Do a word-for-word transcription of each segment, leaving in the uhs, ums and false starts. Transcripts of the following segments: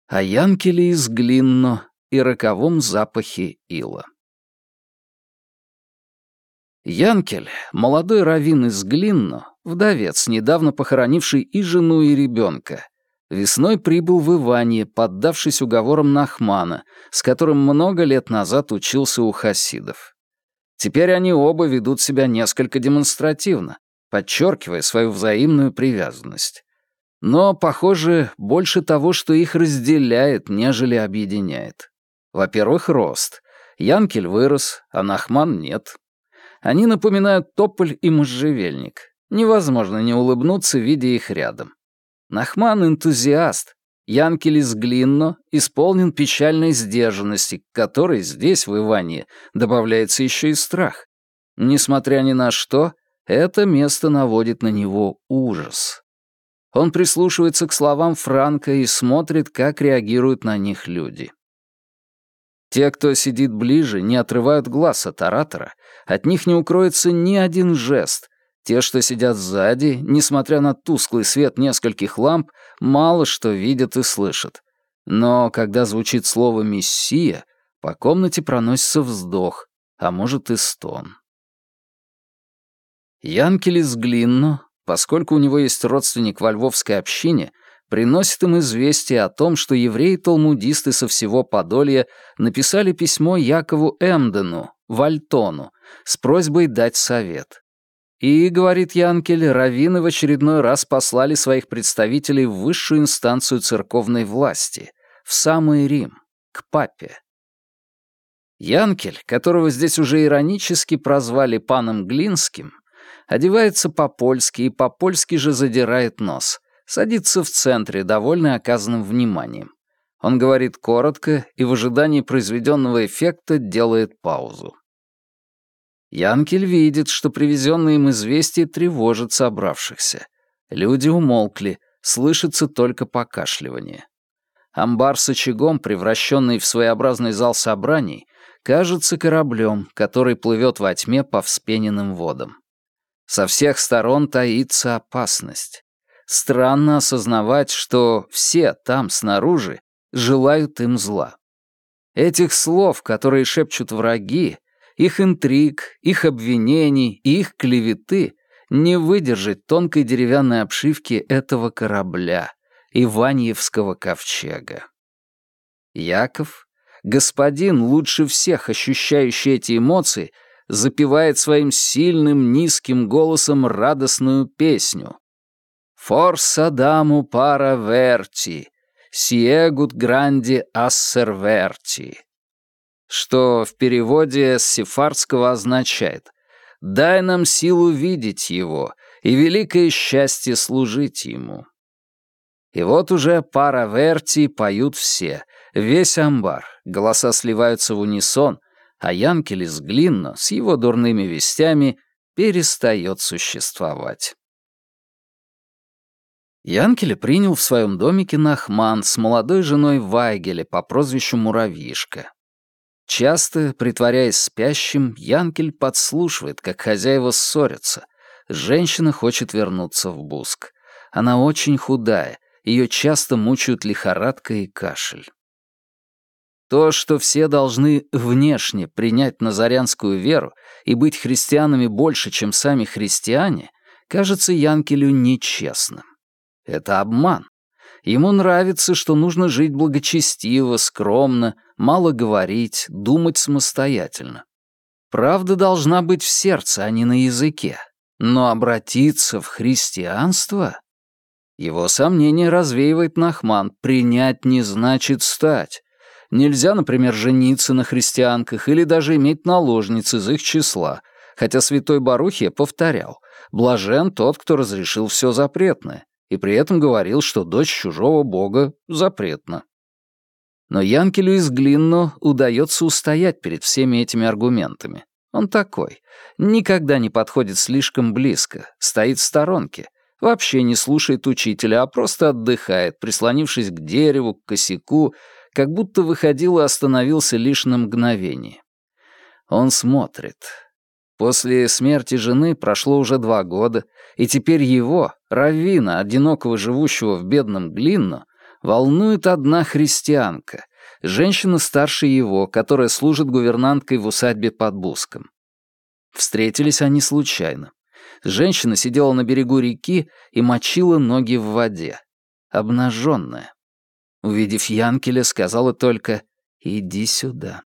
о Янкеле из Глинно и роковом запахе ила. Янкель, молодой раввин из Глинно, вдовец, недавно похоронивший и жену, и ребенка, весной прибыл в Иванье, поддавшись уговорам Нахмана, с которым много лет назад учился у хасидов. Теперь они оба ведут себя несколько демонстративно, подчеркивая свою взаимную привязанность. Но, похоже, больше того, что их разделяет, нежели объединяет. Во-первых, рост. Янкель вырос, а Нахман нет. Они напоминают тополь и можжевельник. Невозможно не улыбнуться, видя их рядом. Нахман — энтузиаст. Янкель из Глинно исполнен печальной сдержанности, к которой здесь, в Иванье, добавляется еще и страх. Несмотря ни на что, это место наводит на него ужас. Он прислушивается к словам Франка и смотрит, как реагируют на них люди. Те, кто сидит ближе, не отрывают глаз от оратора, от них не укроется ни один жест. Те, что сидят сзади, несмотря на тусклый свет нескольких ламп, мало что видят и слышат. Но когда звучит слово «Мессия», по комнате проносится вздох, а может и стон. Янкель из Глинно, поскольку у него есть родственник во львовской общине, приносит им известие о том, что евреи-талмудисты со всего Подолья написали письмо Якову Эмдену, Вальтону, с просьбой дать совет. И, говорит Янкель, раввины в очередной раз послали своих представителей в высшую инстанцию церковной власти, в самый Рим, к папе. Янкель, которого здесь уже иронически прозвали паном Глинским, одевается по-польски и по-польски же задирает нос, садится в центре, довольный оказанным вниманием. Он говорит коротко и в ожидании произведенного эффекта делает паузу. Янкель видит, что привезенное им известие тревожит собравшихся. Люди умолкли, слышится только покашливание. Амбар с очагом, превращенный в своеобразный зал собраний, кажется кораблем, который плывет во тьме по вспененным водам. Со всех сторон таится опасность. Странно осознавать, что все там, снаружи, желают им зла. Этих слов, которые шепчут враги, их интриг, их обвинений и их клеветы не выдержать тонкой деревянной обшивки этого корабля, Иваньевского ковчега. Яков, господин, лучше всех ощущающий эти эмоции, запевает своим сильным низким голосом радостную песню. «Форс Адаму пара верти, сиегут гранди ассер верти», что в переводе с сефардского означает «дай нам силу видеть его и великое счастье служить ему». И вот уже пара верти поют все, весь амбар, голоса сливаются в унисон, а Янкель из Глинно с его дурными вестями перестает существовать. Янкеля принял в своем домике Нахман с молодой женой Вайгеля по прозвищу Муравьишка. Часто, притворяясь спящим, Янкель подслушивает, как хозяева ссорятся. Женщина хочет вернуться в Буск. Она очень худая, ее часто мучают лихорадка и кашель. То, что все должны внешне принять назарянскую веру и быть христианами больше, чем сами христиане, кажется Янкелю нечестным. Это обман. Ему нравится, что нужно жить благочестиво, скромно, мало говорить, думать самостоятельно. Правда должна быть в сердце, а не на языке. Но обратиться в христианство? Его сомнение развеивает Нахман. Принять не значит стать. Нельзя, например, жениться на христианках или даже иметь наложниц из их числа, хотя святой Барухия повторял: «Блажен тот, кто разрешил все запретное», и при этом говорил, что дочь чужого бога запретна. Но Янкелю из Глинно удается устоять перед всеми этими аргументами. Он такой, никогда не подходит слишком близко, стоит в сторонке, вообще не слушает учителя, а просто отдыхает, прислонившись к дереву, к косяку, как будто выходил и остановился лишь на мгновение. Он смотрит. После смерти жены прошло уже два года, и теперь его, раввина, одинокого живущего в бедном Глинно, Волнует одна христианка, женщина старше его, которая служит гувернанткой в усадьбе под Буском. Встретились они случайно. Женщина сидела на берегу реки и мочила ноги в воде. Обнаженная. Увидев Янкеля, сказала только «иди сюда».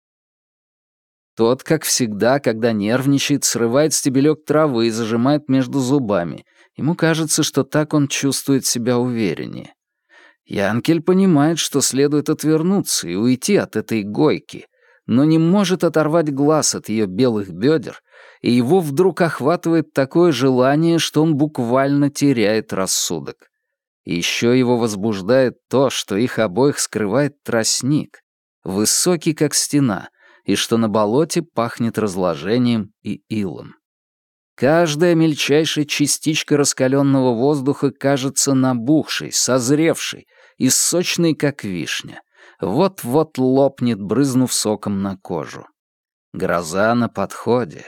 Тот, как всегда, когда нервничает, срывает стебелек травы и зажимает между зубами. Ему кажется, что так он чувствует себя увереннее. Янкель понимает, что следует отвернуться и уйти от этой гойки, но не может оторвать глаз от ее белых бедер, и его вдруг охватывает такое желание, что он буквально теряет рассудок. И еще его возбуждает то, что их обоих скрывает тростник, высокий как стена, и что на болоте пахнет разложением и илом. Каждая мельчайшая частичка раскаленного воздуха кажется набухшей, созревшей и сочной, как вишня. Вот-вот лопнет, брызнув соком на кожу. Гроза на подходе.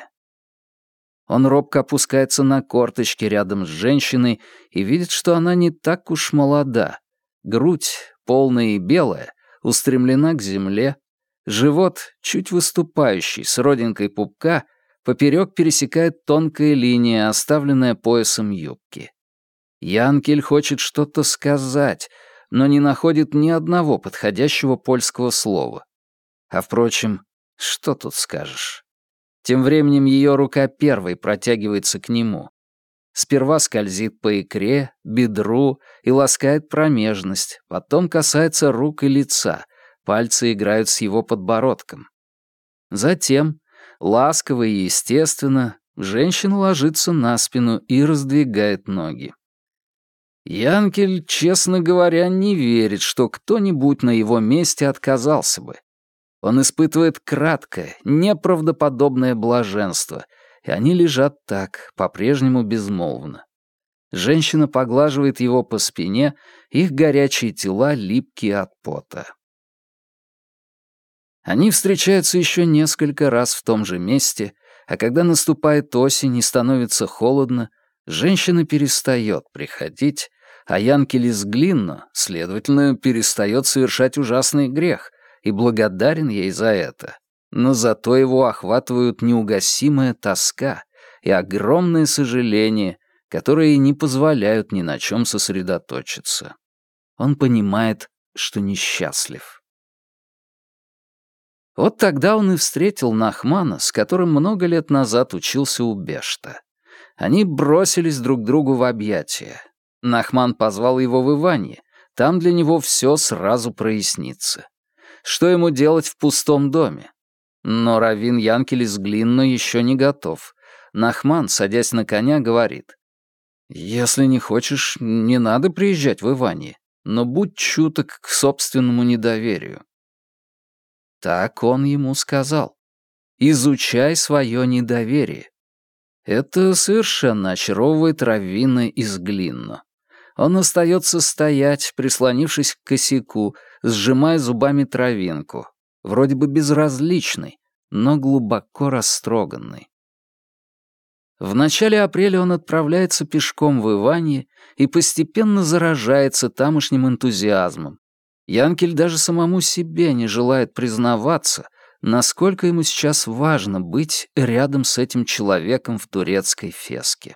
Он робко опускается на корточки рядом с женщиной и видит, что она не так уж молода. Грудь, полная и белая, устремлена к земле. Живот, чуть выступающий, с родинкой пупка, поперек пересекает тонкая линия, оставленная поясом юбки. Янкель хочет что-то сказать, но не находит ни одного подходящего польского слова. А впрочем, что тут скажешь? Тем временем ее рука первой протягивается к нему. Сперва скользит по икре, бедру и ласкает промежность, потом касается рук и лица, пальцы играют с его подбородком. Затем, ласково и естественно, женщина ложится на спину и раздвигает ноги. Янкель, честно говоря, не верит, что кто-нибудь на его месте отказался бы. Он испытывает краткое, неправдоподобное блаженство, и они лежат так, по-прежнему безмолвно. Женщина поглаживает его по спине, их горячие тела липкие от пота. Они встречаются еще несколько раз в том же месте, а когда наступает осень и становится холодно, женщина перестает приходить, а Янкель из Глинно, следовательно, перестает совершать ужасный грех, и благодарен ей за это. Но зато его охватывают неугасимая тоска и огромное сожаление, которые не позволяют ни на чем сосредоточиться. Он понимает, что несчастлив. Вот тогда он и встретил Нахмана, с которым много лет назад учился у Бешта. Они бросились друг другу в объятия. Нахман позвал его в Иванье, там для него все сразу прояснится. Что ему делать в пустом доме? Но раввин Янкель из Глинно еще не готов. Нахман, садясь на коня, говорит: «Если не хочешь, не надо приезжать в Иванье, но будь чуток к собственному недоверию». Так он ему сказал: «Изучай свое недоверие». Это совершенно очаровывает раввина из Глинно. Он остается стоять, прислонившись к косяку, сжимая зубами травинку, вроде бы безразличный, но глубоко растроганный. В начале апреля он отправляется пешком в Иванье и постепенно заражается тамошним энтузиазмом. Янкель даже самому себе не желает признаваться, насколько ему сейчас важно быть рядом с этим человеком в турецкой феске.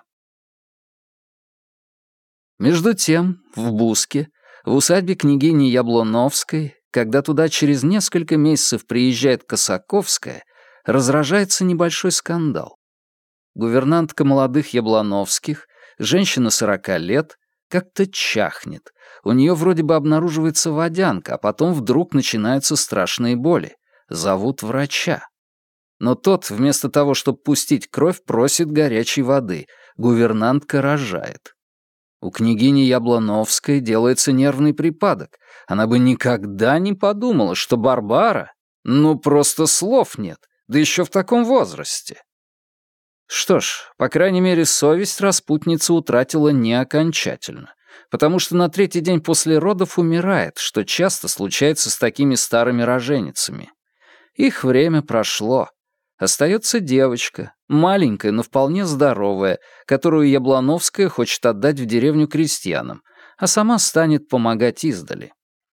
Между тем, в Буске, в усадьбе княгини Яблоновской, когда туда через несколько месяцев приезжает Косаковская, разражается небольшой скандал. Гувернантка молодых Яблоновских, женщина сорока лет, как-то чахнет. У нее вроде бы обнаруживается водянка, а потом вдруг начинаются страшные боли. Зовут врача. Но тот, вместо того, чтобы пустить кровь, просит горячей воды. Гувернантка рожает. У княгини Яблоновской делается нервный припадок. Она бы никогда не подумала, что Барбара... Ну, просто слов нет, да еще в таком возрасте. Что ж, по крайней мере, совесть распутница утратила не окончательно, потому что на третий день после родов умирает, что часто случается с такими старыми роженицами. Их время прошло. Остается девочка, маленькая, но вполне здоровая, которую Яблоновская хочет отдать в деревню крестьянам, а сама станет помогать издали.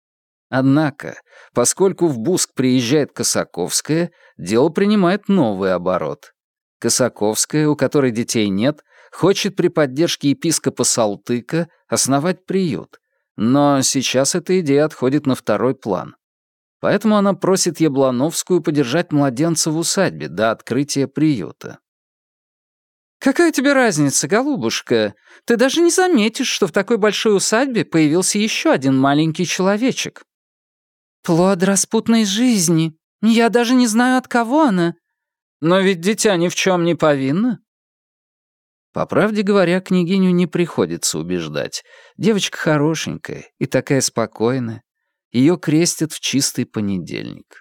Однако, поскольку в Буск приезжает Косаковская, дело принимает новый оборот. Косаковская, у которой детей нет, хочет при поддержке епископа Салтыка основать приют, но сейчас эта идея отходит на второй план. Поэтому она просит Яблоновскую подержать младенца в усадьбе до открытия приюта. «Какая тебе разница, голубушка? Ты даже не заметишь, что в такой большой усадьбе появился еще один маленький человечек». «Плод распутной жизни. Я даже не знаю, от кого она». «Но ведь дитя ни в чем не повинно». По правде говоря, княгиню не приходится убеждать. Девочка хорошенькая и такая спокойная. Ее крестят в чистый понедельник.